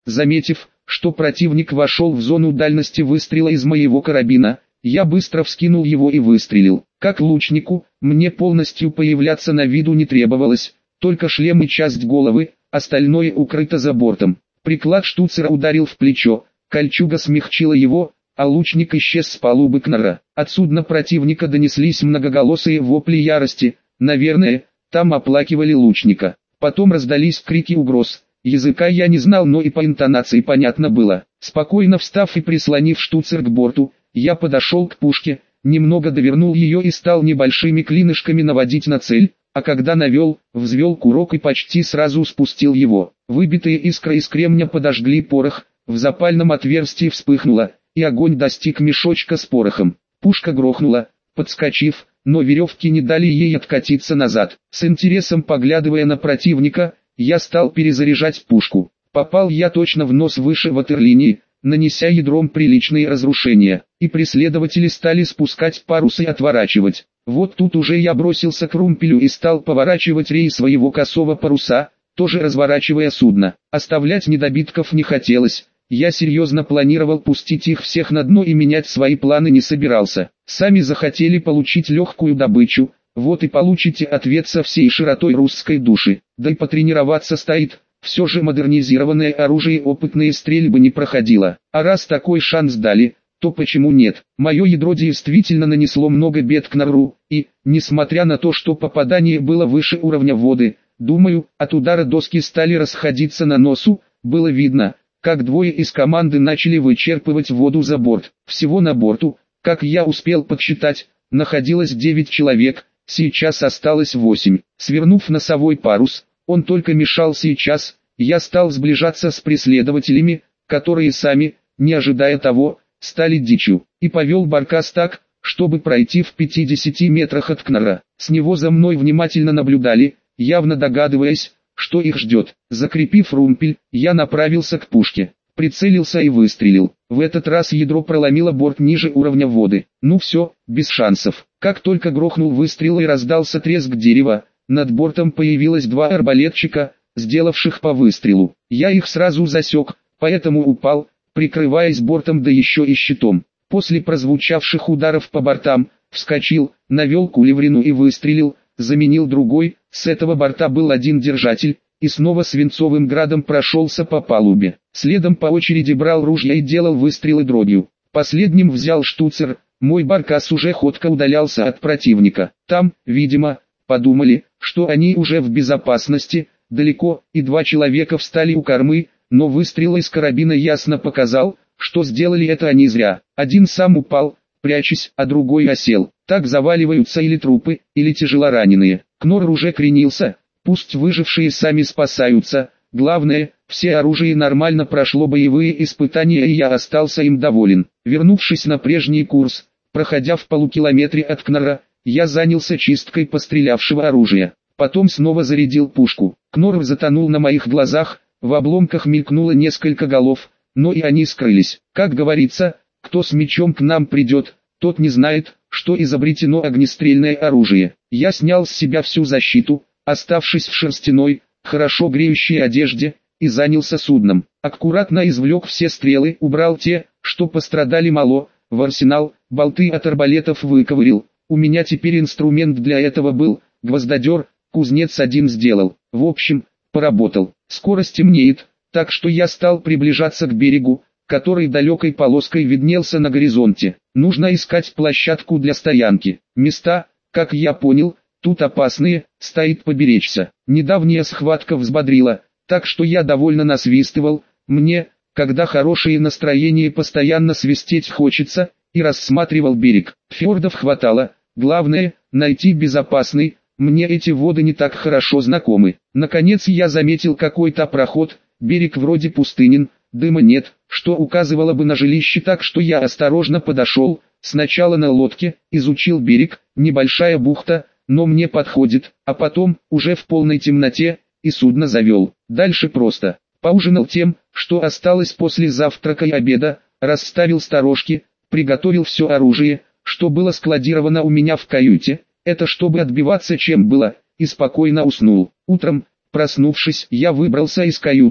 Заметив, что противник вошел в зону дальности выстрела из моего карабина, я быстро вскинул его и выстрелил. Как лучнику, мне полностью появляться на виду не требовалось, только шлем и часть головы, остальное укрыто за бортом. Приклад штуцера ударил в плечо, кольчуга смягчила его, а лучник исчез с палубы Кнара. От судна противника донеслись многоголосые вопли ярости, наверное, там оплакивали лучника. Потом раздались крики угроз. Языка я не знал, но и по интонации понятно было. Спокойно встав и прислонив штуцер к борту, я подошел к пушке, немного довернул ее и стал небольшими клинышками наводить на цель, а когда навел, взвел курок и почти сразу спустил его. Выбитые искры из кремня подожгли порох, в запальном отверстии вспыхнуло, и огонь достиг мешочка с порохом. Пушка грохнула, подскочив, но веревки не дали ей откатиться назад. С интересом поглядывая на противника, я стал перезаряжать пушку. Попал я точно в нос выше ватерлинии, нанеся ядром приличные разрушения, и преследователи стали спускать парус и отворачивать. Вот тут уже я бросился к румпелю и стал поворачивать рей своего косого паруса, тоже разворачивая судно. Оставлять недобитков не хотелось, я серьезно планировал пустить их всех на дно и менять свои планы не собирался. Сами захотели получить легкую добычу, вот и получите ответ со всей широтой русской души. Да и потренироваться стоит, все же модернизированное оружие опытные стрельбы не проходило. А раз такой шанс дали, то почему нет? Мое ядро действительно нанесло много бед Кнару, и, несмотря на то, что попадание было выше уровня воды, думаю, от удара доски стали расходиться на носу, было видно, как двое из команды начали вычерпывать воду за борт. Всего на борту, как я успел подсчитать, находилось 9 человек, сейчас осталось 8. Свернув носовой парус, он только мешал сейчас, я стал сближаться с преследователями, которые сами, не ожидая того, стали дичью, и повел баркас так, чтобы пройти в 50 метрах от Кнара. С него за мной внимательно наблюдали, явно догадываясь, что их ждет. Закрепив румпель, я направился к пушке, прицелился и выстрелил. В этот раз ядро проломило борт ниже уровня воды. Ну все, без шансов. Как только грохнул выстрел и раздался треск дерева, над бортом появилось 2 арбалетчика, сделавших по выстрелу. Я их сразу засек, поэтому упал, прикрываясь бортом да еще и щитом. После прозвучавших ударов по бортам, вскочил, навел кулеврину и выстрелил, заменил другой, с этого борта был один держатель, и снова свинцовым градом прошелся по палубе. Следом по очереди брал ружья и делал выстрелы дробью. Последним взял штуцер, мой баркас уже ходко удалялся от противника. Там, видимо, подумали, что они уже в безопасности, далеко, и 2 человека встали у кормы, но выстрел из карабина ясно показал, что сделали это они зря. Один сам упал, прячась, а другой осел. Так заваливаются или трупы, или тяжелораненые. Кнор уже кренился, пусть выжившие сами спасаются, главное, все оружие нормально прошло боевые испытания и я остался им доволен. Вернувшись на прежний курс, проходя в полукилометре от Кнора, я занялся чисткой пострелявшего оружия. Потом снова зарядил пушку. Кнор затонул на моих глазах, в обломках мелькнуло несколько голов, но и они скрылись. Как говорится, кто с мечом к нам придет, тот не знает, что изобретено огнестрельное оружие. Я снял с себя всю защиту, оставшись в шерстяной, хорошо греющей одежде, и занялся судном. Аккуратно извлек все стрелы, убрал те, что пострадали мало, в арсенал, болты от арбалетов выковырил. У меня теперь инструмент для этого был, гвоздодер, кузнец один сделал. В общем, поработал. Скоро стемнеет, так что я стал приближаться к берегу, который далекой полоской виднелся на горизонте. Нужно искать площадку для стоянки. Места, как я понял, тут опасные, стоит поберечься. Недавняя схватка взбодрила, так что я довольно насвистывал. Мне, когда хорошее настроение постоянно свистеть хочется, и рассматривал берег. Фьордов хватало, главное, найти безопасный. Мне эти воды не так хорошо знакомы. Наконец я заметил какой-то проход, берег вроде пустынен, дыма нет, что указывало бы на жилище, так что я осторожно подошел, сначала на лодке, изучил берег, небольшая бухта, но мне подходит, а потом, уже в полной темноте, и судно завел. Дальше просто. Поужинал тем, что осталось после завтрака и обеда, расставил сторожки, приготовил все оружие, что было складировано у меня в каюте, это чтобы отбиваться чем было, и спокойно уснул. Утром, проснувшись, я выбрался из каюты,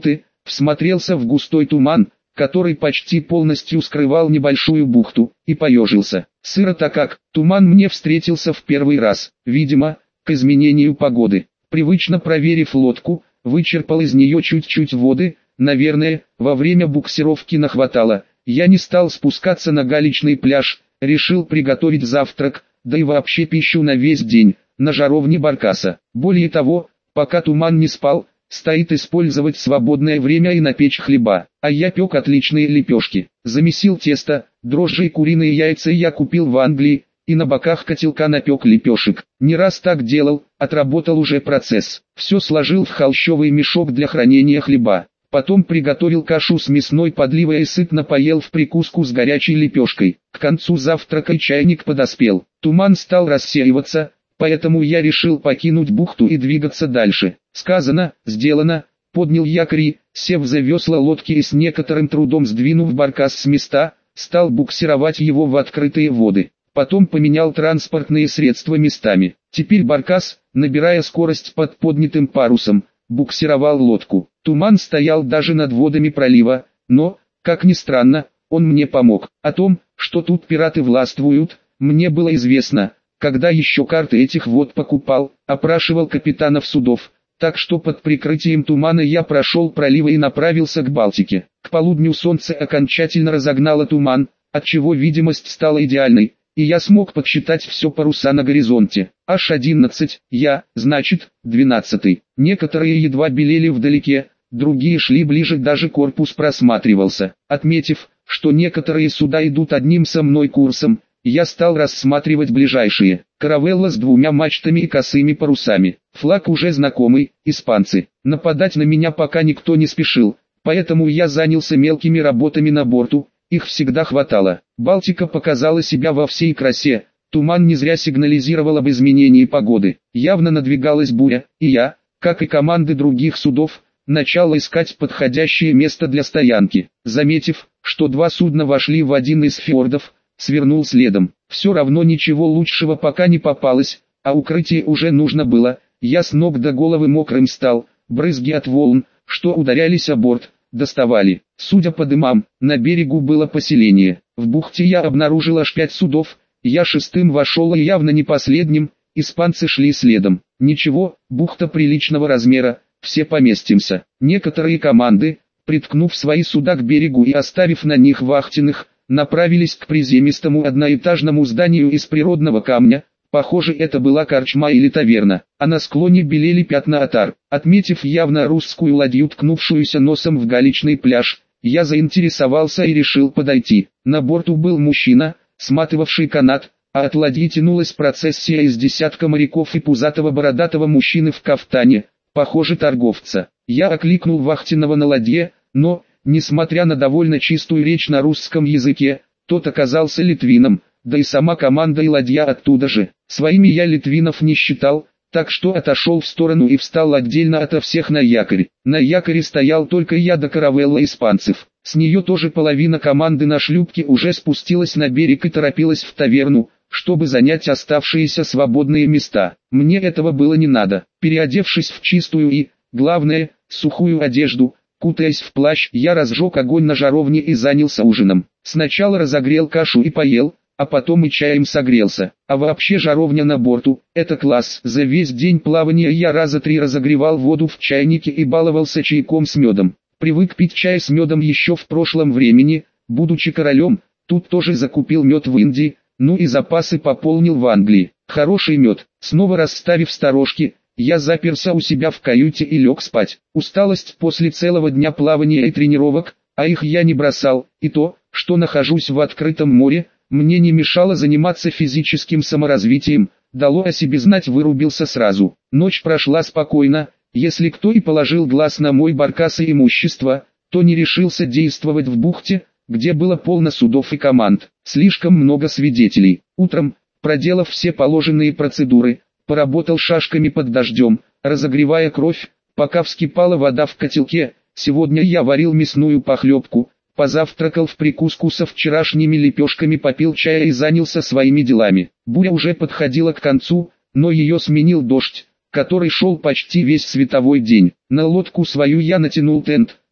всмотрелся в густой туман, который почти полностью скрывал небольшую бухту, и поежился. Сыро-то как, туман мне встретился в первый раз, видимо, к изменению погоды. Привычно проверив лодку, вычерпал из нее чуть-чуть воды, наверное, во время буксировки нахватало. Я не стал спускаться на галечный пляж, решил приготовить завтрак, да и вообще пищу на весь день, на жаровне баркаса. Более того, пока туман не спал, стоит использовать свободное время и напечь хлеба. А я пек отличные лепешки. Замесил тесто, дрожжи и куриные яйца я купил в Англии, и на боках котелка напек лепешек. Не раз так делал, отработал уже процесс. Все сложил в холщовый мешок для хранения хлеба. Потом приготовил кашу с мясной подливой и сытно поел в прикуску с горячей лепешкой. К концу завтрака чайник подоспел. Туман стал рассеиваться, поэтому я решил покинуть бухту и двигаться дальше. Сказано, сделано. Поднял якорь и, сев за весла лодки и с некоторым трудом сдвинув баркас с места, стал буксировать его в открытые воды. Потом поменял транспортные средства местами. Теперь баркас, набирая скорость под поднятым парусом, буксировал лодку. Туман стоял даже над водами пролива, но, как ни странно, он мне помог. О том, что тут пираты властвуют, мне было известно, когда еще карты этих вод покупал, опрашивал капитанов судов. Так что под прикрытием тумана я прошел проливы и направился к Балтике. К полудню солнце окончательно разогнало туман, отчего видимость стала идеальной, и я смог подсчитать все паруса на горизонте. Аж 11, значит, 12. Некоторые едва белели вдалеке, другие шли ближе, даже корпус просматривался. Отметив, что некоторые суда идут одним со мной курсом, я стал рассматривать ближайшие. Каравелла с двумя мачтами и косыми парусами. Флаг уже знакомый, испанцы. Нападать на меня пока никто не спешил, поэтому я занялся мелкими работами на борту, их всегда хватало. Балтика показала себя во всей красе, туман не зря сигнализировал об изменении погоды. Явно надвигалась буря, и я, как и команды других судов, начал искать подходящее место для стоянки. Заметив, что два судна вошли в один из фьордов, свернул следом. Все равно ничего лучшего пока не попалось, а укрытие уже нужно было. Я с ног до головы мокрым стал, брызги от волн, что ударялись о борт, доставали. Судя по дымам, на берегу было поселение. В бухте я обнаружил аж 5 судов, я шестым вошел и явно не последним, испанцы шли следом. Ничего, бухта приличного размера, все поместимся. Некоторые команды, приткнув свои суда к берегу и оставив на них вахтенных, направились к приземистому одноэтажному зданию из природного камня. Похоже, это была корчма или таверна, а на склоне белели пятна отар. Отметив явно русскую ладью, ткнувшуюся носом в галечный пляж, я заинтересовался и решил подойти. На борту был мужчина, сматывавший канат, а от ладьи тянулась процессия из десятка моряков и пузатого бородатого мужчины в кафтане, похоже торговца. Я окликнул вахтенного на ладье, но, несмотря на довольно чистую речь на русском языке, тот оказался литвином, да и сама команда и ладья оттуда же. Своими я литвинов не считал, так что отошел в сторону и встал отдельно ото всех на якорь. На якоре стоял только я да каравелла испанцев. С нее тоже половина команды на шлюпке уже спустилась на берег и торопилась в таверну, чтобы занять оставшиеся свободные места. Мне этого было не надо. Переодевшись в чистую и, главное, сухую одежду, кутаясь в плащ, я разжег огонь на жаровне и занялся ужином. Сначала разогрел кашу и поел, а потом и чаем согрелся. А вообще жаровня на борту – это класс. За весь день плавания я раза 3 разогревал воду в чайнике и баловался чайком с медом. Привык пить чай с медом еще в прошлом времени, будучи королем, тут тоже закупил мед в Индии, ну и запасы пополнил в Англии. Хороший мед. Снова расставив сторожки, я заперся у себя в каюте и лег спать. Усталость после целого дня плавания и тренировок, а их я не бросал, и то, что нахожусь в открытом море, мне не мешало заниматься физическим саморазвитием, дало о себе знать, вырубился сразу. Ночь прошла спокойно, если кто и положил глаз на мой баркас и имущество, то не решился действовать в бухте, где было полно судов и команд, слишком много свидетелей. Утром, проделав все положенные процедуры, поработал шашками под дождем, разогревая кровь, пока вскипала вода в котелке. Сегодня я варил мясную похлебку, позавтракал в прикуску со вчерашними лепешками, попил чая и занялся своими делами. Буря уже подходила к концу, но ее сменил дождь, который шел почти весь световой день. На лодку свою я натянул тент,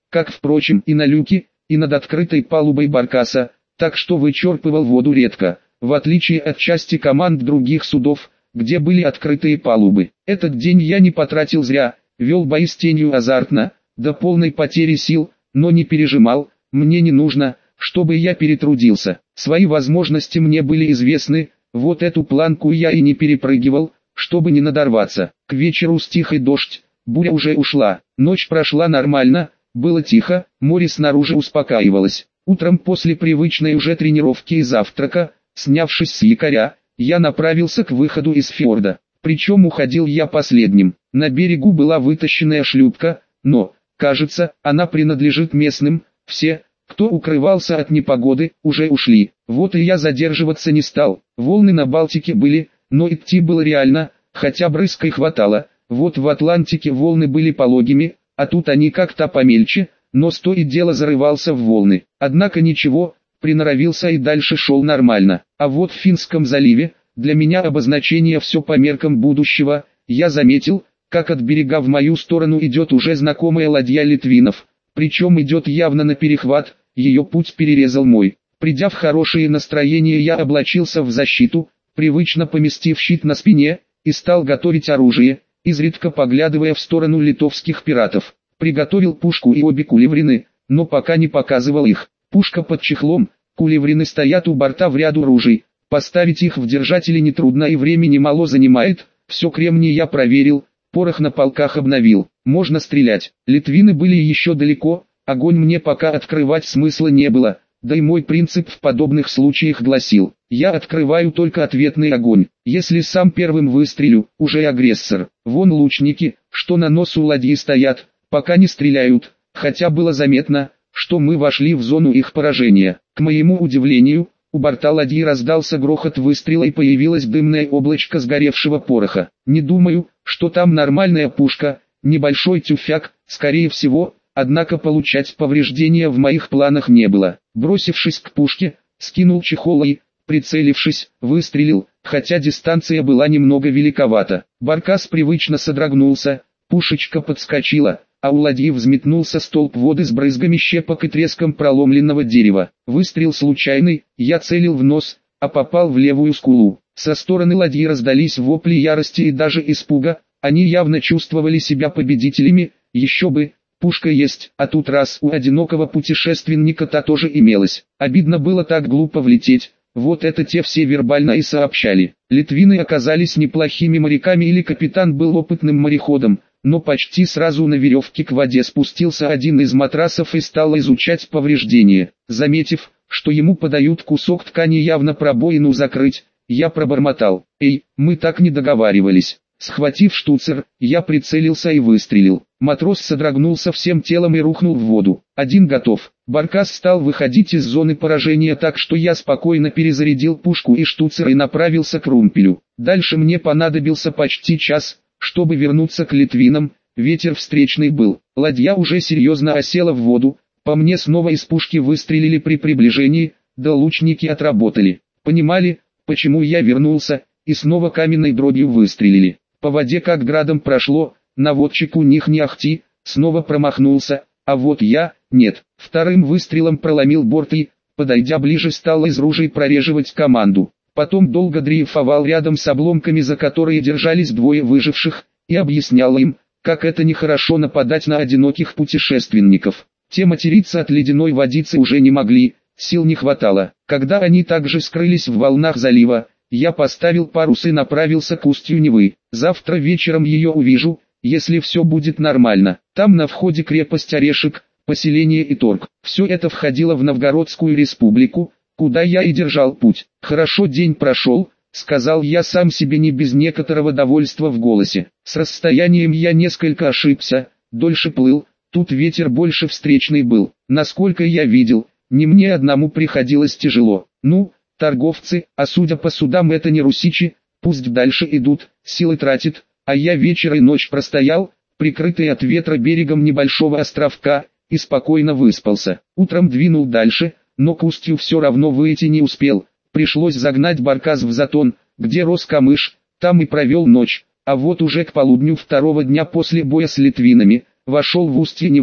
как, впрочем, и на люке, и над открытой палубой баркаса, так что вычерпывал воду редко, в отличие от части команд других судов, где были открытые палубы. Этот день я не потратил зря, вел бои с тенью азартно, до полной потери сил, но не пережимал, мне не нужно, чтобы я перетрудился. Свои возможности мне были известны, вот эту планку я и не перепрыгивал, чтобы не надорваться. К вечеру стих и дождь, буря уже ушла, ночь прошла нормально, было тихо, море снаружи успокаивалось. Утром после привычной уже тренировки и завтрака, снявшись с якоря, я направился к выходу из фьорда. Причем уходил я последним. На берегу была вытащенная шлюпка, но, кажется, она принадлежит местным. Все, кто укрывался от непогоды, уже ушли. Вот и я задерживаться не стал. Волны на Балтике были, но идти было реально, хотя брызг и хватало. Вот в Атлантике волны были пологими, а тут они как-то помельче, но то и дело зарывался в волны. Однако ничего, приноровился и дальше шел нормально. А вот в Финском заливе, для меня обозначение все по меркам будущего, я заметил, как от берега в мою сторону идет уже знакомая ладья литвинов. Причем идет явно на перехват, ее путь перерезал мой. Придя в хорошее настроение, я облачился в защиту, привычно поместив щит на спине, и стал готовить оружие, изредка поглядывая в сторону литовских пиратов. Приготовил пушку и обе кулеврины, но пока не показывал их. Пушка под чехлом, кулеврины стоят у борта в ряду ружей. Поставить их в держатели нетрудно и времени мало занимает. Все кремний я проверил, порох на полках обновил. Можно стрелять. Литвины были еще далеко, огонь мне пока открывать смысла не было. Да и мой принцип в подобных случаях гласил: я открываю только ответный огонь. Если сам первым выстрелю, уже агрессор. Вон лучники, что на носу ладьи стоят, пока не стреляют, хотя было заметно, что мы вошли в зону их поражения. К моему удивлению, у борта ладьи раздался грохот выстрела и появилось дымное облачко сгоревшего пороха. Не думаю, что там нормальная пушка, небольшой тюфяк, скорее всего, однако получать повреждения в моих планах не было. Бросившись к пушке, скинул чехол и, прицелившись, выстрелил, хотя дистанция была немного великовата. Баркас привычно содрогнулся, пушечка подскочила, а у ладьи взметнулся столб воды с брызгами щепок и треском проломленного дерева. Выстрел случайный, я целил в нос, а попал в левую скулу. Со стороны ладьи раздались вопли ярости и даже испуга, они явно чувствовали себя победителями, еще бы, пушка есть, а тут раз у одинокого путешественника-то тоже имелось. Обидно было так глупо влететь, вот это те все вербально и сообщали. Литвины оказались неплохими моряками или капитан был опытным мореходом, но почти сразу на веревке к воде спустился один из матросов и стал изучать повреждения. Заметив, что ему подают кусок ткани явно пробоину закрыть, я пробормотал: «Эй, мы так не договаривались». Схватив штуцер, я прицелился и выстрелил. Матрос содрогнулся всем телом и рухнул в воду. Один готов. Баркас стал выходить из зоны поражения, так что я спокойно перезарядил пушку и штуцер и направился к румпелю. Дальше мне понадобился почти час, чтобы вернуться к литвинам. Ветер встречный был. Ладья уже серьезно осела в воду. По мне снова из пушки выстрелили при приближении, да лучники отработали. Понимали, почему я вернулся, и снова каменной дробью выстрелили. По воде как градом прошло, наводчик у них не ахти, снова промахнулся, а вот я, нет. Вторым выстрелом проломил борт и, подойдя ближе, стал из ружей прореживать команду. Потом долго дрейфовал рядом с обломками, за которые держались двое выживших, и объяснял им, как это нехорошо нападать на одиноких путешественников. Те материться от ледяной водицы уже не могли, сил не хватало. Когда они также скрылись в волнах залива, я поставил парус и направился к устью Невы. Завтра вечером ее увижу, если все будет нормально. Там на входе крепость Орешек, поселение и торг. Все это входило в Новгородскую республику, куда я и держал путь. Хорошо день прошел, сказал я сам себе не без некоторого довольства в голосе. С расстоянием я несколько ошибся, дольше плыл, тут ветер больше встречный был. Насколько я видел, не мне одному приходилось тяжело. Ну, торговцы, а судя по судам это не русичи, пусть дальше идут, силы тратят, а я вечер и ночь простоял, прикрытый от ветра берегом небольшого островка, и спокойно выспался. Утром двинул дальше, но к устью все равно выйти не успел, пришлось загнать баркас в затон, где рос камыш, там и провел ночь, а вот уже к полудню второго дня после боя с литвинами, вошел в устье Невы,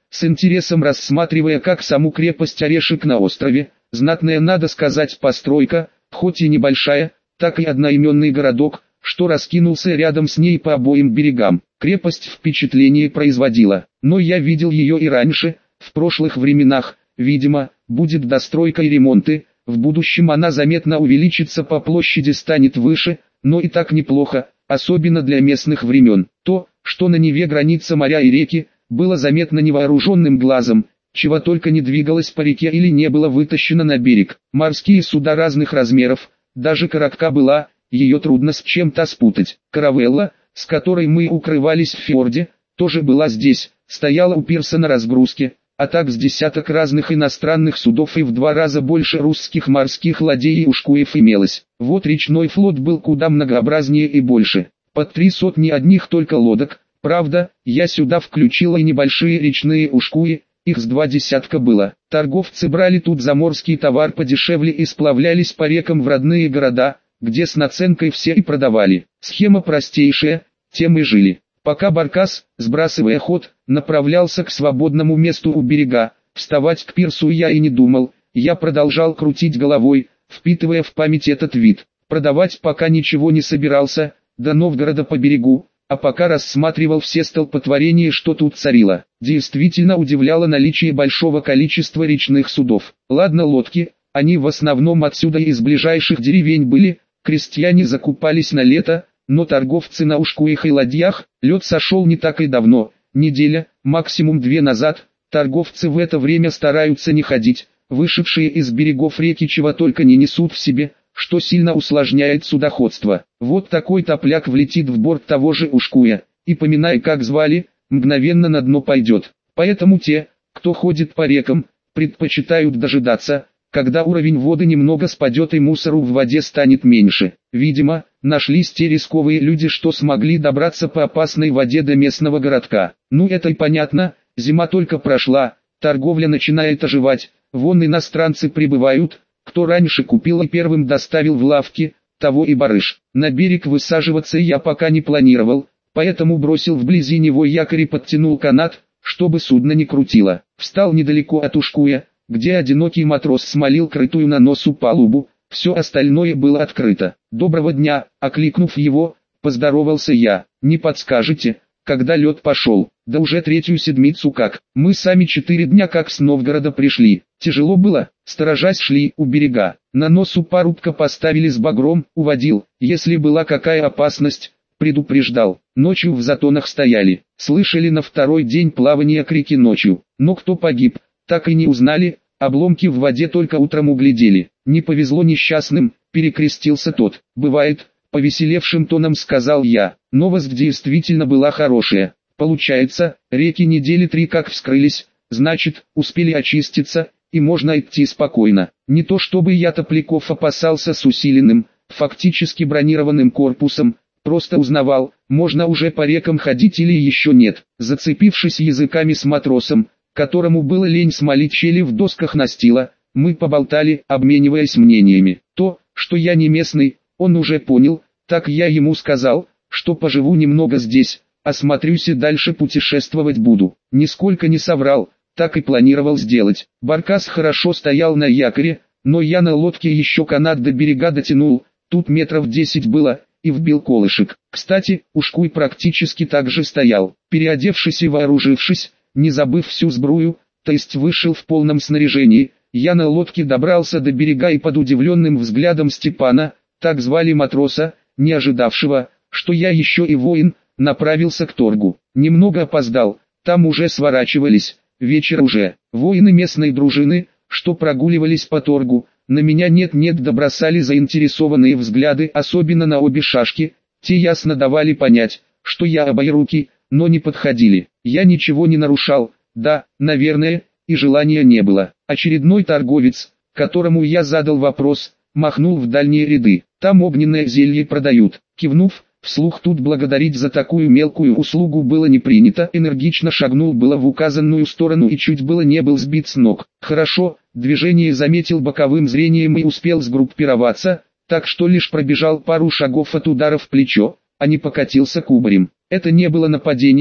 с интересом рассматривая как саму крепость Орешек на острове, знатная, надо сказать, постройка, хоть и небольшая, так и одноименный городок, что раскинулся рядом с ней по обоим берегам. Крепость впечатление производила, но я видел ее и раньше, в прошлых временах. Видимо, будет достройка и ремонты, в будущем она заметно увеличится, по площади станет выше, но и так неплохо, особенно для местных времен. То, что на Неве граница моря и реки, было заметно невооруженным глазом, чего только не двигалось по реке или не было вытащено на берег. Морские суда разных размеров, даже каракка была, ее трудно с чем-то спутать. Каравелла, с которой мы укрывались в фьорде, тоже была здесь, стояла у пирса на разгрузке, а так с десяток разных иностранных судов и в 2 раза больше русских морских ладей и ушкуев имелось. Вот речной флот был куда многообразнее и больше, под 3 сотни одних только лодок. Правда, я сюда включила и небольшие речные ушкуи, их с 2 десятка было. Торговцы брали тут заморский товар подешевле и сплавлялись по рекам в родные города, где с наценкой все и продавали. Схема простейшая, тем и жили. Пока баркас, сбрасывая ход, направлялся к свободному месту у берега, вставать к пирсу я и не думал, я продолжал крутить головой, впитывая в память этот вид. Продавать пока ничего не собирался, до Новгорода по берегу, а пока рассматривал все столпотворения, что тут царило. Действительно удивляло наличие большого количества речных судов. Ладно, лодки, они в основном отсюда и из ближайших деревень были, крестьяне закупались на лето, но торговцы на ушкуях и ладьях, лед сошел не так и давно, неделя, максимум 2 назад, торговцы в это время стараются не ходить, вышедшие из берегов реки чего только не несут в себе, что сильно усложняет судоходство. Вот такой топляк влетит в борт того же ушкуя, и поминай как звали, мгновенно на дно пойдет. Поэтому те, кто ходит по рекам, предпочитают дожидаться, когда уровень воды немного спадет и мусору в воде станет меньше. Видимо, нашлись те рисковые люди, что смогли добраться по опасной воде до местного городка. Ну это и понятно, зима только прошла, торговля начинает оживать, вон иностранцы прибывают, кто раньше купил и первым доставил в лавки, того и барыш. На берег высаживаться я пока не планировал, поэтому бросил вблизи него якорь и подтянул канат, чтобы судно не крутило. Встал недалеко от ушкуя, где одинокий матрос смолил крытую на носу палубу, все остальное было открыто. «Доброго дня», окликнув его, поздоровался я. «Не подскажете, когда лед пошел?» «Да уже 3-ю седмицу как. Мы сами 4 дня как с Новгорода пришли. Тяжело было, сторожась шли у берега. На носу парубка поставили с багром, уводил. Если была какая опасность, предупреждал. Ночью в затонах стояли. Слышали на 2-й день плавания крики ночью. Но кто погиб, так и не узнали, обломки в воде только утром углядели. Не повезло несчастным», перекрестился тот. «Бывает», повеселевшим тоном сказал я. Новость действительно была хорошая. Получается, реки недели 3 как вскрылись, значит, успели очиститься, и можно идти спокойно. Не то чтобы я топляков опасался с усиленным, фактически бронированным корпусом, просто узнавал, можно уже по рекам ходить или еще нет. Зацепившись языками с матросом, которому было лень смолить щели в досках настила, мы поболтали, обмениваясь мнениями. То, что я не местный, он уже понял, так я ему сказал, что поживу немного здесь, осмотрюсь и дальше путешествовать буду. Нисколько не соврал, так и планировал сделать. Баркас хорошо стоял на якоре, но я на лодке еще канат до берега дотянул, тут метров 10 было, и вбил колышек. Кстати, ушкуй практически так же стоял. Переодевшись и вооружившись, не забыв всю сбрую, то есть вышел в полном снаряжении, я на лодке добрался до берега и под удивленным взглядом Степана, так звали матроса, не ожидавшего, что я еще и воин, направился к торгу. Немного опоздал, там уже сворачивались, вечер уже. Воины местной дружины, что прогуливались по торгу, на меня нет-нет да бросали заинтересованные взгляды, особенно на обе шашки, те ясно давали понять, что я обоирукий, но не подходили. Я ничего не нарушал, да, наверное, и желания не было. Очередной торговец, которому я задал вопрос, махнул в дальние ряды. Там огненное зелье продают. Кивнув, вслух тут благодарить за такую мелкую услугу было не принято. Энергично шагнул было в указанную сторону и чуть было не был сбит с ног. Хорошо, движение заметил боковым зрением и успел сгруппироваться, так что лишь пробежал пару шагов от удара в плечо, а не покатился кубарем. Это не было нападением,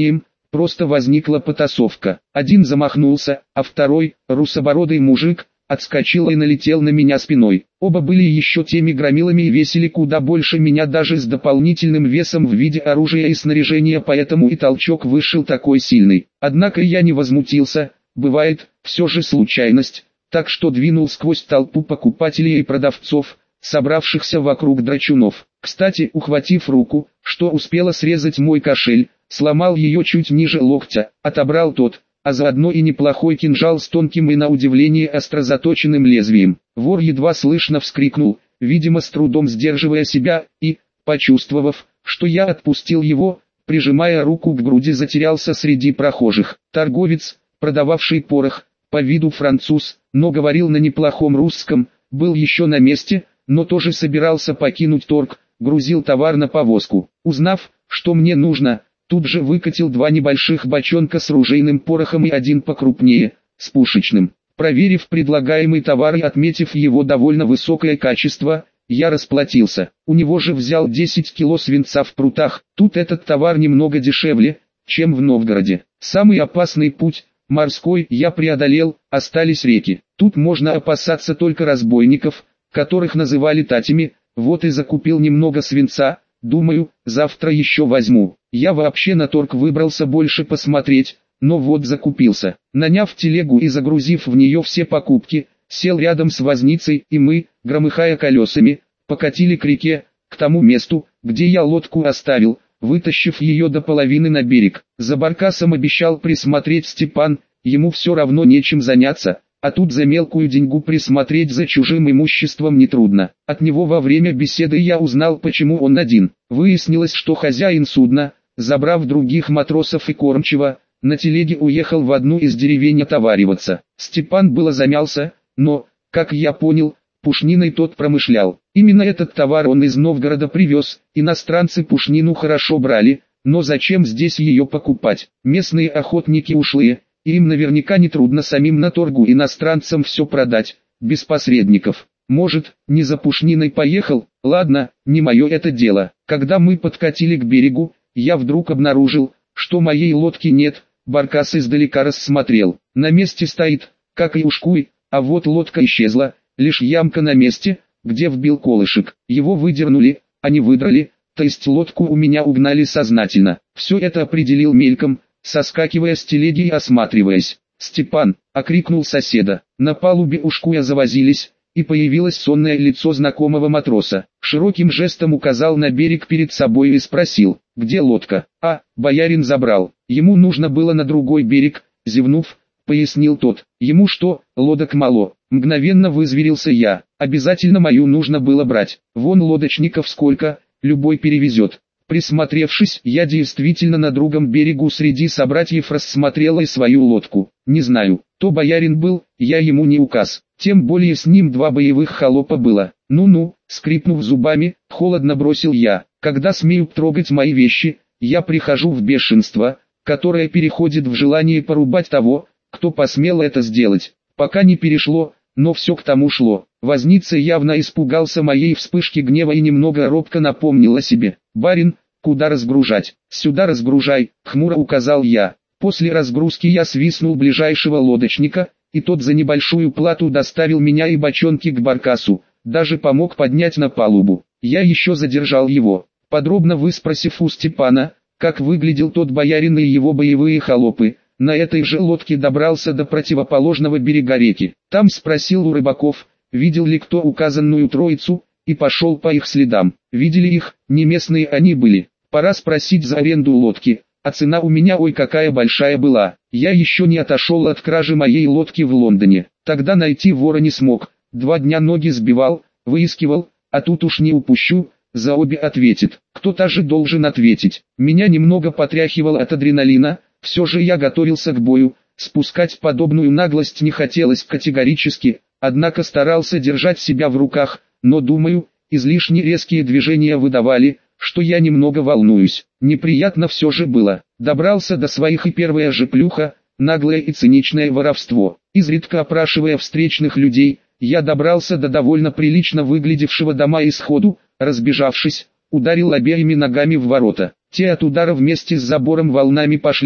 просто возникла потасовка. Один замахнулся, а второй, русобородый мужик, отскочил и налетел на меня спиной. Оба были еще теми громилами и весили куда больше меня, даже с дополнительным весом в виде оружия и снаряжения, поэтому и толчок вышел такой сильный. Однако я не возмутился, бывает, все же случайность, так что двинул сквозь толпу покупателей и продавцов, собравшихся вокруг драчунов. Кстати, ухватив руку, что успела срезать мой кошель, сломал ее чуть ниже локтя, отобрал тот, а заодно и неплохой кинжал с тонким и на удивление остро заточенным лезвием. Вор едва слышно вскрикнул, видимо с трудом сдерживая себя, и, почувствовав, что я отпустил его, прижимая руку к груди, затерялся среди прохожих. Торговец, продававший порох, по виду француз, но говорил на неплохом русском, был еще на месте, но тоже собирался покинуть торг, грузил товар на повозку. Узнав, что мне нужно, тут же выкатил 2 небольших бочонка с ружейным порохом и один покрупнее, с пушечным. Проверив предлагаемый товар и отметив его довольно высокое качество, я расплатился. У него же взял 10 кило свинца в прутах. Тут этот товар немного дешевле, чем в Новгороде. Самый опасный путь, морской, я преодолел, остались реки. Тут можно опасаться только разбойников, которых называли татями. Вот и закупил немного свинца. Думаю, завтра еще возьму. Я вообще на торг выбрался больше посмотреть, но вот закупился. Наняв телегу и загрузив в нее все покупки, сел рядом с возницей, и мы, громыхая колесами, покатили к реке, к тому месту, где я лодку оставил, вытащив ее до половины на берег. За баркасом обещал присмотреть Степан, ему все равно нечем заняться. А тут за мелкую деньгу присмотреть за чужим имуществом нетрудно. От него во время беседы я узнал, почему он один. Выяснилось, что хозяин судна, забрав других матросов и кормчего, на телеге уехал в одну из деревень отовариваться. Степан было замялся, но, как я понял, пушниной тот промышлял. Именно этот товар он из Новгорода привез. Иностранцы пушнину хорошо брали, но зачем здесь ее покупать? Местные охотники ушлые. И им наверняка нетрудно самим на торгу иностранцам все продать, без посредников. Может, не за пушниной поехал? Ладно, не мое это дело. Когда мы подкатили к берегу, я вдруг обнаружил, что моей лодки нет. Баркас издалека рассмотрел. На месте стоит, как и ушкуй, а вот лодка исчезла, лишь ямка на месте, где вбил колышек. Его выдернули, а не выдрали, то есть лодку у меня угнали сознательно. Все это определил мельком, соскакивая с телеги и осматриваясь. «Степан!» — окрикнул соседа. На палубе ушкуя завозились, и появилось сонное лицо знакомого матроса. Широким жестом указал на берег перед собой и спросил, где лодка. «А, боярин забрал. Ему нужно было на другой берег», — зевнув, пояснил тот. «Ему что, лодок мало?» Мгновенно вызверился я. «Обязательно мою нужно было брать. Вон лодочников сколько, любой перевезет». Присмотревшись, я действительно на другом берегу среди собратьев рассмотрела и свою лодку. Не знаю, то боярин был, я ему не указ. Тем более с ним 2 боевых холопа было. Ну-ну, скрипнув зубами, холодно бросил я. Когда смеют трогать мои вещи, я прихожу в бешенство, которое переходит в желание порубать того, кто посмел это сделать. Пока не перешло, но все к тому шло. Возница явно испугался моей вспышки гнева и немного робко напомнил о себе. «Барин, куда разгружать?» «Сюда разгружай», — хмуро указал я. После разгрузки я свистнул ближайшего лодочника, и тот за небольшую плату доставил меня и бочонки к баркасу, даже помог поднять на палубу. Я еще задержал его, подробно выспросив у Степана, как выглядел тот боярин и его боевые холопы. На этой же лодке добрался до противоположного берега реки. Там спросил у рыбаков, видел ли кто указанную троицу, и пошел по их следам. Видели их, не местные они были. Пора спросить за аренду лодки, а цена у меня ой какая большая была. Я еще не отошел от кражи моей лодки в Лондоне. Тогда найти вора не смог, 2 дня ноги сбивал, выискивал, а тут уж не упущу, за обе ответит. Кто-то же должен ответить. Меня немного потряхивало от адреналина, все же я готовился к бою, спускать подобную наглость не хотелось категорически, однако старался держать себя в руках, но думаю, излишне резкие движения выдавали, что я немного волнуюсь. Неприятно все же было. Добрался до своих и первая же плюха, наглое и циничное воровство. Изредка опрашивая встречных людей, я добрался до довольно прилично выглядевшего дома и сходу, разбежавшись, ударил обеими ногами в ворота. Те от удара вместе с забором волнами пошли,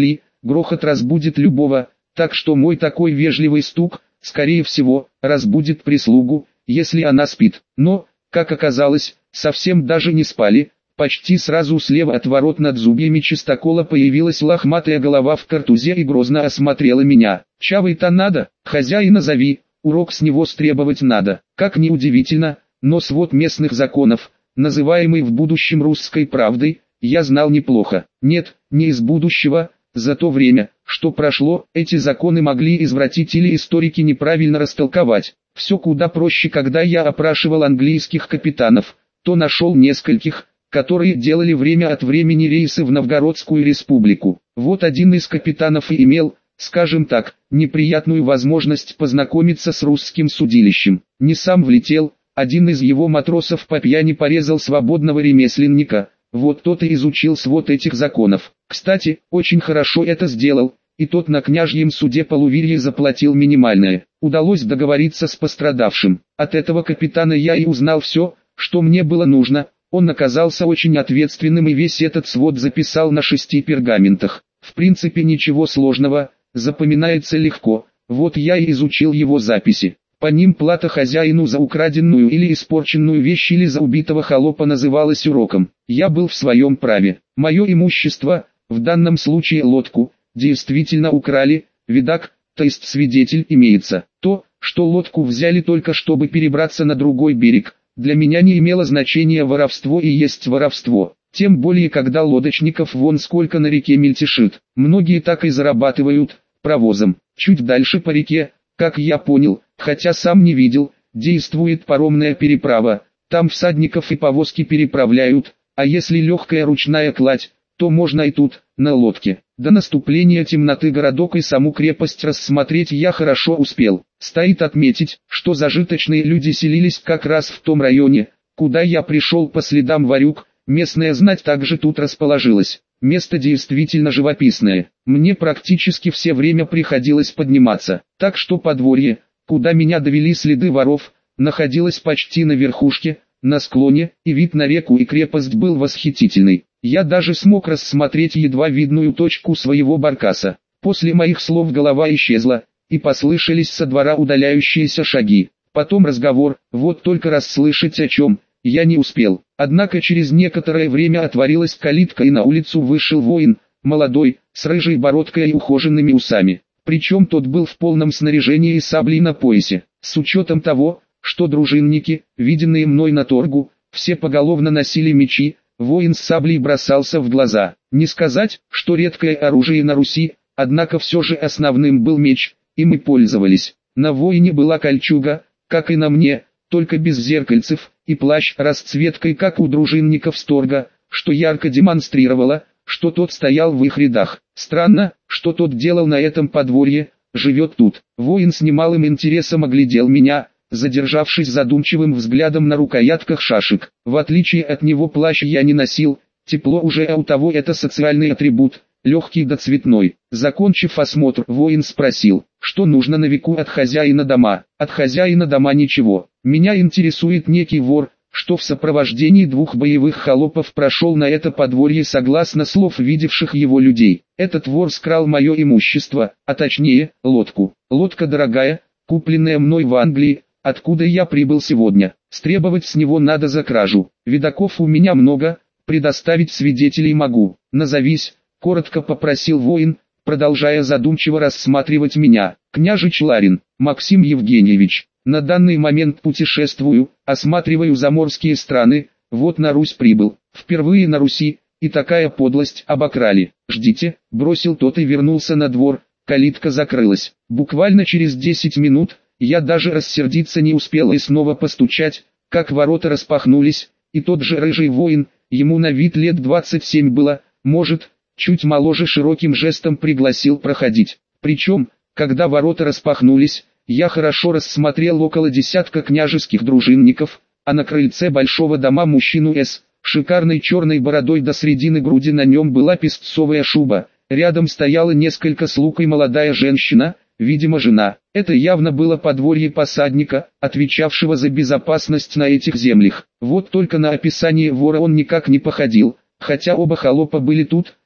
грохот разбудит любого, так что мой такой вежливый стук, скорее всего, разбудит прислугу, если она спит. Но, как оказалось, совсем даже не спали. Почти сразу слева от ворот над зубьями чистокола появилась лохматая голова в картузе и грозно осмотрела меня. «Чавай-то надо, хозяина зови, урок с него стребовать надо». Как ни удивительно, но свод местных законов, называемый в будущем русской правдой, я знал неплохо. Нет, не из будущего, за то время, что прошло, эти законы могли извратить или историки неправильно растолковать. Все куда проще. Когда я опрашивал английских капитанов, то нашел нескольких, которые делали время от времени рейсы в Новгородскую республику. Вот один из капитанов и имел, скажем так, неприятную возможность познакомиться с русским судилищем. Не сам влетел, один из его матросов по пьяни порезал свободного ремесленника, вот тот и изучил свод этих законов. Кстати, очень хорошо это сделал, и тот на княжьем суде полувирье заплатил минимальное. Удалось договориться с пострадавшим. От этого капитана я и узнал все, что мне было нужно. Он оказался очень ответственным и весь этот свод записал на 6 пергаментах. В принципе ничего сложного, запоминается легко, вот я и изучил его записи. По ним плата хозяину за украденную или испорченную вещь или за убитого холопа называлась уроком. Я был в своем праве. Мое имущество, в данном случае лодку, действительно украли, видак, то есть свидетель имеется. То, что лодку взяли только чтобы перебраться на другой берег, для меня не имело значения. Воровство и есть воровство. Тем более когда лодочников вон сколько на реке мельтешит. Многие так и зарабатывают, провозом. Чуть дальше по реке, как я понял, хотя сам не видел, действует паромная переправа. Там всадников и повозки переправляют, а если легкая ручная кладь, то можно и тут, на лодке. До наступления темноты городок и саму крепость рассмотреть я хорошо успел. Стоит отметить, что зажиточные люди селились как раз в том районе, куда я пришел по следам варюг. Местная знать также тут расположилась. Место действительно живописное. Мне практически все время приходилось подниматься, так что подворье, куда меня довели следы воров, находилось почти на верхушке, на склоне, и вид на реку и крепость был восхитительный. Я даже смог рассмотреть едва видную точку своего баркаса. После моих слов голова исчезла, и послышались со двора удаляющиеся шаги. Потом разговор, вот только расслышать о чем я не успел. Однако через некоторое время отворилась калитка и на улицу вышел воин, молодой, с рыжей бородкой и ухоженными усами. Причем тот был в полном снаряжении и саблей на поясе. С учетом того, что дружинники, виденные мной на торгу, все поголовно носили мечи, воин с саблей бросался в глаза. Не сказать, что редкое оружие на Руси, однако все же основным был меч, им и пользовались. На воине была кольчуга, как и на мне, только без зеркальцев, и плащ расцветкой как у дружинников с торга, что ярко демонстрировало, что тот стоял в их рядах. Странно, что тот делал на этом подворье, живет тут. Воин с немалым интересом оглядел меня, задержавшись задумчивым взглядом на рукоятках шашек. В отличие от него плащ я не носил, тепло уже, а у того это социальный атрибут, легкий да цветной. Закончив осмотр, воин спросил, что нужно новику от хозяина дома. От хозяина дома ничего. Меня интересует некий вор, что в сопровождении 2 боевых холопов прошел на это подворье согласно слов видевших его людей. Этот вор скрал мое имущество, а точнее, лодку. Лодка дорогая, купленная мной в Англии, откуда я прибыл сегодня. Стребовать с него надо за кражу. Видаков у меня много, предоставить свидетелей могу. Назовись, коротко попросил воин, продолжая задумчиво рассматривать меня. Княжич Ларин, Максим Евгеньевич. На данный момент путешествую, осматриваю заморские страны, вот на Русь прибыл. Впервые на Руси, и такая подлость, обокрали. Ждите, бросил тот и вернулся на двор, калитка закрылась. Буквально через 10 минут, я даже рассердиться не успел и снова постучать, как ворота распахнулись, и тот же рыжий воин, ему на вид лет 27 было, может, чуть моложе, широким жестом пригласил проходить. Причем, когда ворота распахнулись, я хорошо рассмотрел около десятка княжеских дружинников, а на крыльце большого дома мужчину с шикарной черной бородой до средины груди, на нем была песцовая шуба, рядом стояло несколько слуг и молодая женщина, видимо жена. Это явно было подворье посадника, отвечавшего за безопасность на этих землях. Вот только на описание вора он никак не походил, хотя оба холопа были тут,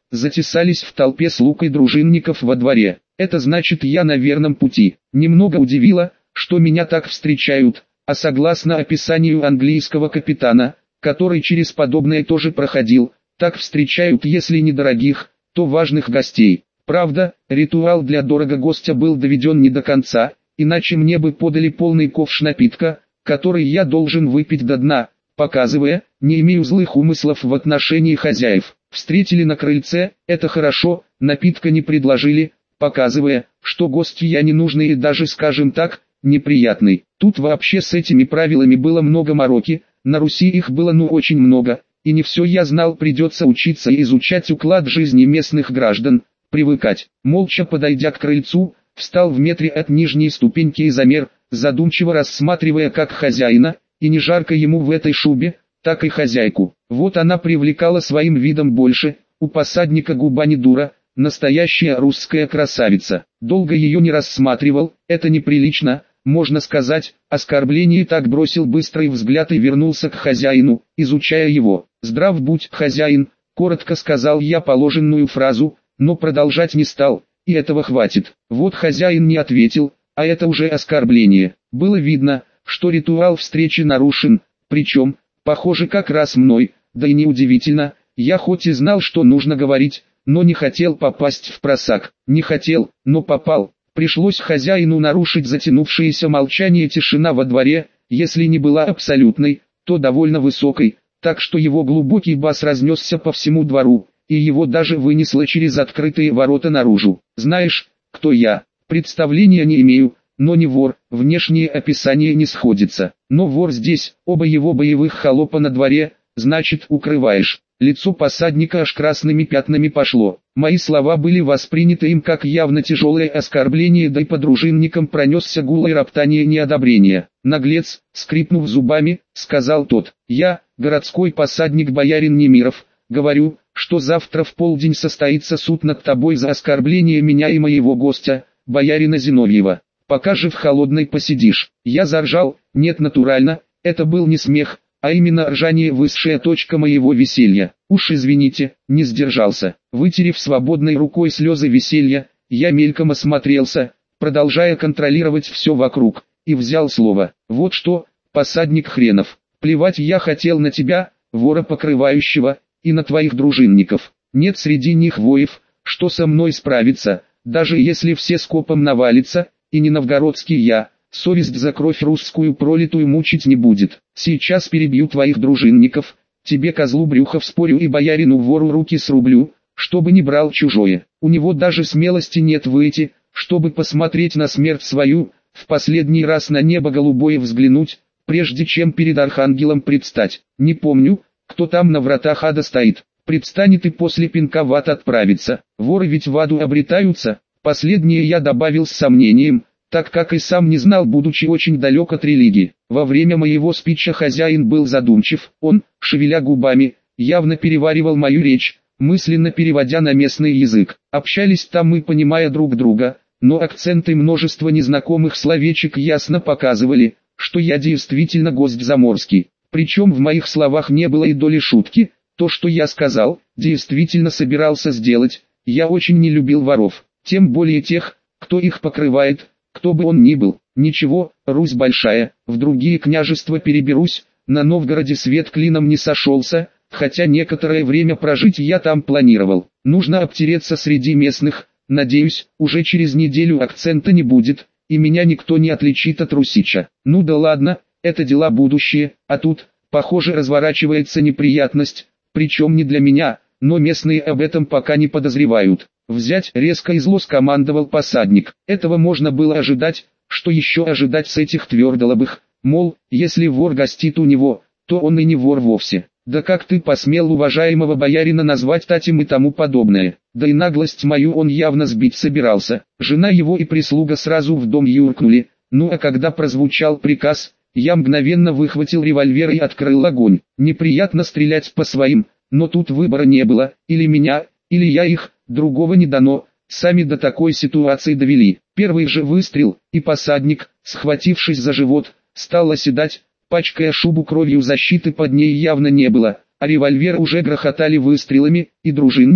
затесались в толпе слуг и дружинников во дворе. Это значит, я на верном пути. Немного удивило, что меня так встречают, а согласно описанию английского капитана, который через подобное тоже проходил, так встречают, если не дорогих, то важных гостей. Правда, ритуал для дорого гостя был доведен не до конца, иначе мне бы подали полный ковш напитка, который я должен выпить до дна, показывая, не имею злых умыслов в отношении хозяев. Встретили на крыльце, это хорошо, напитка не предложили, показывая, что гость я ненужный и даже, скажем так, неприятный. Тут вообще с этими правилами было много мороки, на Руси их было очень много, и не все я знал, придется учиться и изучать уклад жизни местных граждан, привыкать. Молча подойдя к крыльцу, встал в метре от нижней ступеньки и замер, задумчиво рассматривая как хозяина, и не жарко ему в этой шубе, так и хозяйку. Вот она привлекала своим видом больше, у посадника губа не дура, настоящая русская красавица. Долго ее не рассматривал, это неприлично, можно сказать, оскорбление, так бросил быстрый взгляд и вернулся к хозяину, изучая его. «Здрав будь, хозяин», коротко сказал я положенную фразу, но продолжать не стал, и этого хватит. Вот хозяин не ответил, а это уже оскорбление. Было видно, что ритуал встречи нарушен, причем, похоже, как раз мной, да и неудивительно, я хоть и знал, что нужно говорить, но не хотел попасть в просак. Не хотел, но попал. Пришлось хозяину нарушить затянувшееся молчание. Тишина во дворе, если не была абсолютной, то довольно высокой, так что его глубокий бас разнесся по всему двору, и его даже вынесло через открытые ворота наружу. «Знаешь, кто я? Представления не имею, но не вор, внешнее описание не сходится. Но вор здесь, оба его боевых холопа на дворе, значит укрываешь». Лицо посадника аж красными пятнами пошло. Мои слова были восприняты им как явно тяжелое оскорбление, да и по дружинникам пронесся гул и роптание неодобрения. «Наглец», скрипнув зубами, сказал тот, «я, городской посадник боярин Немиров, говорю, что завтра в полдень состоится суд над тобой за оскорбление меня и моего гостя, боярина Зиновьева. Пока же в холодной посидишь». Я заржал, нет, натурально, это был не смех, а именно ржание, высшая точка моего веселья. Уж извините, не сдержался. Вытерев свободной рукой слезы веселья, я мельком осмотрелся, продолжая контролировать все вокруг, и взял слово. «Вот что, посадник хренов, плевать я хотел на тебя, вора покрывающего, и на твоих дружинников. Нет среди них воев, что со мной справится, даже если все скопом навалится, и не новгородский я. Совесть за кровь русскую пролитую мучить не будет. Сейчас перебью твоих дружинников, тебе, козлу, брюхо вспорю и боярину вору руки срублю, чтобы не брал чужое. У него даже смелости нет выйти, чтобы посмотреть на смерть свою, в последний раз на небо голубое взглянуть, прежде чем перед архангелом предстать. Не помню, кто там на вратах ада стоит. Предстанет и после пинка в ад отправится. Воры ведь в аду обретаются. Последнее я добавил с сомнением, так как и сам не знал, будучи очень далек от религии. Во время моего спича хозяин был задумчив, он, шевеля губами, явно переваривал мою речь, мысленно переводя на местный язык. Общались там мы, понимая друг друга, но акценты множества незнакомых словечек ясно показывали, что я действительно гость заморский. Причем в моих словах не было и доли шутки, то, что я сказал, действительно собирался сделать. Я очень не любил воров, тем более тех, кто их покрывает. Кто бы он ни был, ничего, Русь большая, в другие княжества переберусь, на Новгороде свет клином не сошелся, хотя некоторое время прожить я там планировал. Нужно обтереться среди местных, надеюсь, уже через неделю акцента не будет, и меня никто не отличит от русича. Ну да ладно, это дела будущее, а тут, похоже, разворачивается неприятность, причем не для меня, но местные об этом пока не подозревают. «Взять!» — резко и зло скомандовал посадник. Этого можно было ожидать, что еще ожидать с этих твердолобых, мол, если вор гостит у него, то он и не вор вовсе. Да как ты посмел уважаемого боярина назвать татем и тому подобное? Да и наглость мою он явно сбить собирался. Жена его и прислуга сразу в дом юркнули, ну а когда прозвучал приказ, я мгновенно выхватил револьвер и открыл огонь. Неприятно стрелять по своим, но тут выбора не было, или меня, или я их. Другого не дано, сами до такой ситуации довели. Первый же выстрел, и посадник, схватившись за живот, стал оседать, пачкая шубу кровью, защиты под ней явно не было, а револьвер уже грохотали выстрелами, и дружинники,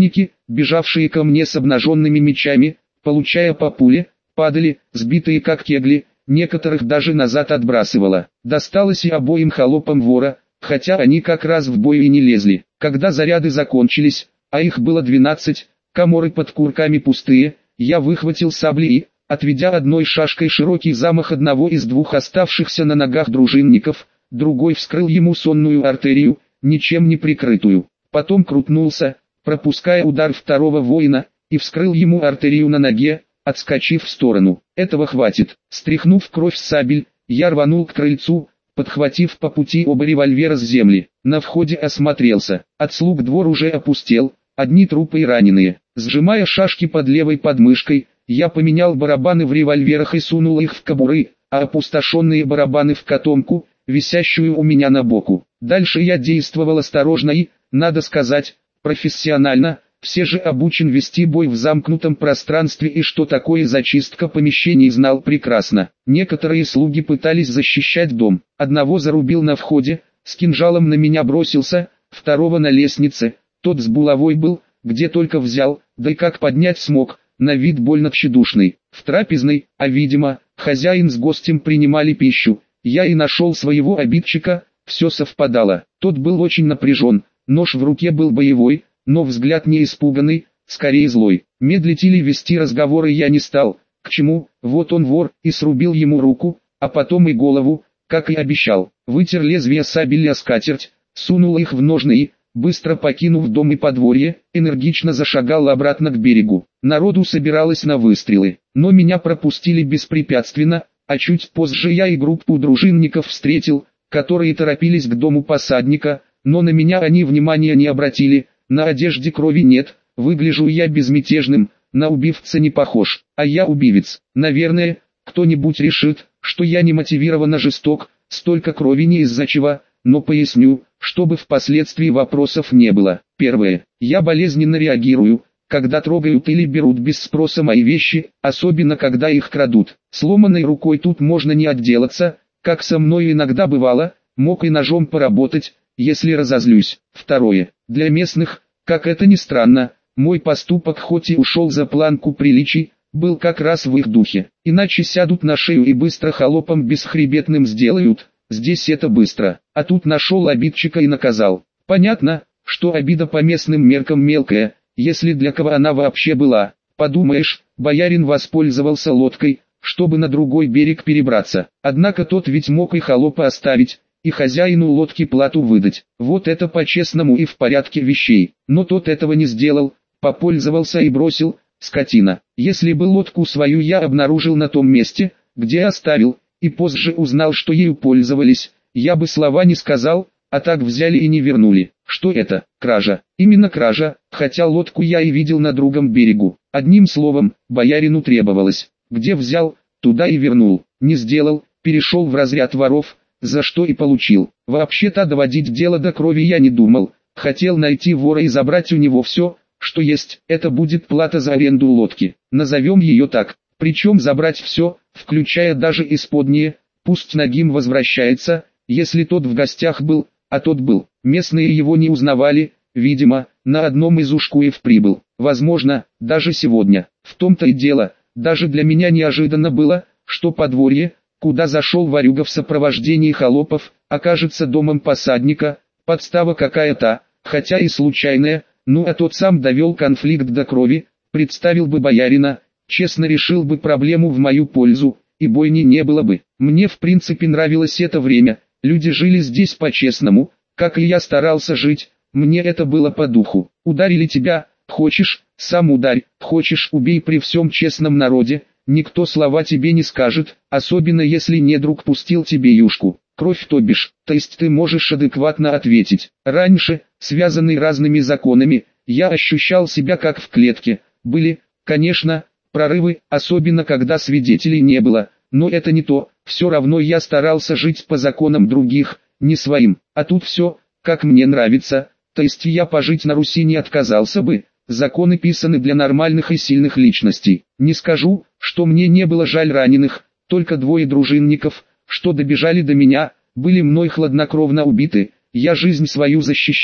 бежавшие ко мне с обнаженными мечами, получая по пуле, падали, сбитые как кегли, некоторых даже назад отбрасывало. Досталось и обоим холопам вора, хотя они как раз в бой и не лезли. Когда заряды закончились, а их было 12, каморы под курками пустые, я выхватил сабли и, отведя одной шашкой широкий замах одного из двух оставшихся на ногах дружинников, другой вскрыл ему сонную артерию, ничем не прикрытую. Потом крутнулся, пропуская удар второго воина, и вскрыл ему артерию на ноге, отскочив в сторону. Этого хватит. Стряхнув кровь с сабель, я рванул к крыльцу, подхватив по пути оба револьвера с земли. На входе осмотрелся. От слуг двор уже опустел, одни трупы и раненые. Сжимая шашки под левой подмышкой, я поменял барабаны в револьверах и сунул их в кобуры, а опустошенные барабаны в котомку, висящую у меня на боку. Дальше я действовал осторожно и, надо сказать, профессионально. Все же обучен вести бой в замкнутом пространстве и что такое зачистка помещений знал прекрасно. Некоторые слуги пытались защищать дом. Одного зарубил на входе, с кинжалом на меня бросился, второго на лестнице. Тот с булавой был, где только взял, да и как поднять смог, на вид больно тщедушный. В трапезной, а видимо, хозяин с гостем принимали пищу. Я и нашел своего обидчика, все совпадало. Тот был очень напряжен, нож в руке был боевой, но взгляд не испуганный, скорее злой. Медлить или вести разговоры я не стал, к чему, вот он вор, и срубил ему руку, а потом и голову, как и обещал. Вытер лезвие сабели о скатерть, сунул их в ножны и, быстро покинув дом и подворье, энергично зашагал обратно к берегу. Народу собиралось на выстрелы, но меня пропустили беспрепятственно, а чуть позже я и группу дружинников встретил, которые торопились к дому посадника, но на меня они внимания не обратили. На одежде крови нет, выгляжу я безмятежным, на убивца не похож, а я убивец. Наверное, кто-нибудь решит, что я не мотивированно жесток, столько крови не из-за чего, но поясню, чтобы впоследствии вопросов не было. Первое. Я болезненно реагирую, когда трогают или берут без спроса мои вещи, особенно когда их крадут. Сломанной рукой тут можно не отделаться, как со мной иногда бывало, мог и ножом поработать, если разозлюсь. Второе. Для местных, как это ни странно, мой поступок хоть и ушел за планку приличий, был как раз в их духе. Иначе сядут на шею и быстро холопом бесхребетным сделают, здесь это быстро. А тут нашел обидчика и наказал. Понятно, что обида по местным меркам мелкая, если для кого она вообще была. Подумаешь, боярин воспользовался лодкой, чтобы на другой берег перебраться. Однако тот ведь мог и холопа оставить, и хозяину лодки плату выдать. Вот это по-честному и в порядке вещей. Но тот этого не сделал, попользовался и бросил, скотина. Если бы лодку свою я обнаружил на том месте, где оставил, и позже узнал, что ею пользовались, я бы слова не сказал, а так взяли и не вернули. Что это? Кража. Именно кража, хотя лодку я и видел на другом берегу. Одним словом, боярину требовалось. Где взял, туда и вернул. Не сделал, перешел в разряд воров, за что и получил. Вообще-то доводить дело до крови я не думал, хотел найти вора и забрать у него все, что есть. Это будет плата за аренду лодки, назовем ее так. Причем забрать все, включая даже исподние, пусть нагим возвращается, если тот в гостях был, а тот был. Местные его не узнавали, видимо, на одном из ушкуев прибыл. Возможно, даже сегодня. В том-то и дело, даже для меня неожиданно было, что подворье, куда зашел ворюга в сопровождении холопов, окажется домом посадника, подстава какая-то, хотя и случайная, ну а тот сам довел конфликт до крови, представил бы боярина, честно решил бы проблему в мою пользу, и бойни не было бы. Мне в принципе нравилось это время, люди жили здесь по-честному, как и я старался жить, мне это было по духу. Ударили тебя, хочешь, сам ударь, хочешь убей при всем честном народе. Никто слова тебе не скажет, особенно если недруг пустил тебе юшку. Кровь то бишь, то есть ты можешь адекватно ответить. Раньше, связанный разными законами, я ощущал себя как в клетке. Были, конечно, прорывы, особенно когда свидетелей не было, но это не то. Все равно я старался жить по законам других, не своим. А тут все, как мне нравится, то есть я пожить на Руси не отказался бы. Законы писаны для нормальных и сильных личностей. Не скажу, что мне не было жаль раненых, только двое дружинников, что добежали до меня, были мной хладнокровно убиты. Я жизнь свою защищал,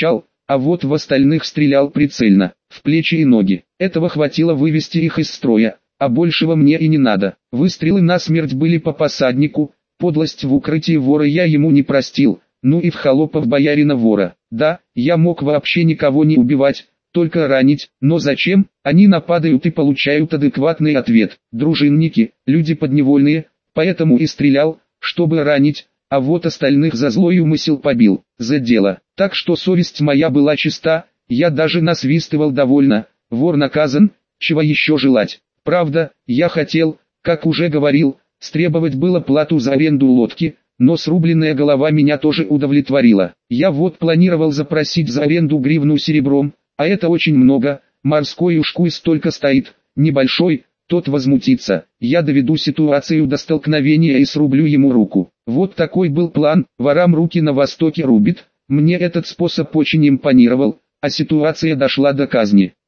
а вот в остальных стрелял прицельно, в плечи и ноги. Этого хватило вывести их из строя, а большего мне и не надо. Выстрелы насмерть были по посаднику, подлость в укрытии вора я ему не простил, ну и в холопов боярина вора. Да, я мог вообще никого не убивать, только ранить, но зачем? Они нападают и получают адекватный ответ. Дружинники, люди подневольные, поэтому и стрелял, чтобы ранить, а вот остальных за злой умысел побил, за дело. Так что совесть моя была чиста, я даже насвистывал довольно, вор наказан, чего еще желать. Правда, я хотел, как уже говорил, стребовать было плату за аренду лодки, но срубленная голова меня тоже удовлетворила. Я вот планировал запросить за аренду гривну серебром, а это очень много, морской ушкуй столько стоит, небольшой, тот возмутится, я доведу ситуацию до столкновения и срублю ему руку. Вот такой был план, ворам руки на востоке рубит, мне этот способ очень импонировал, а ситуация дошла до казни.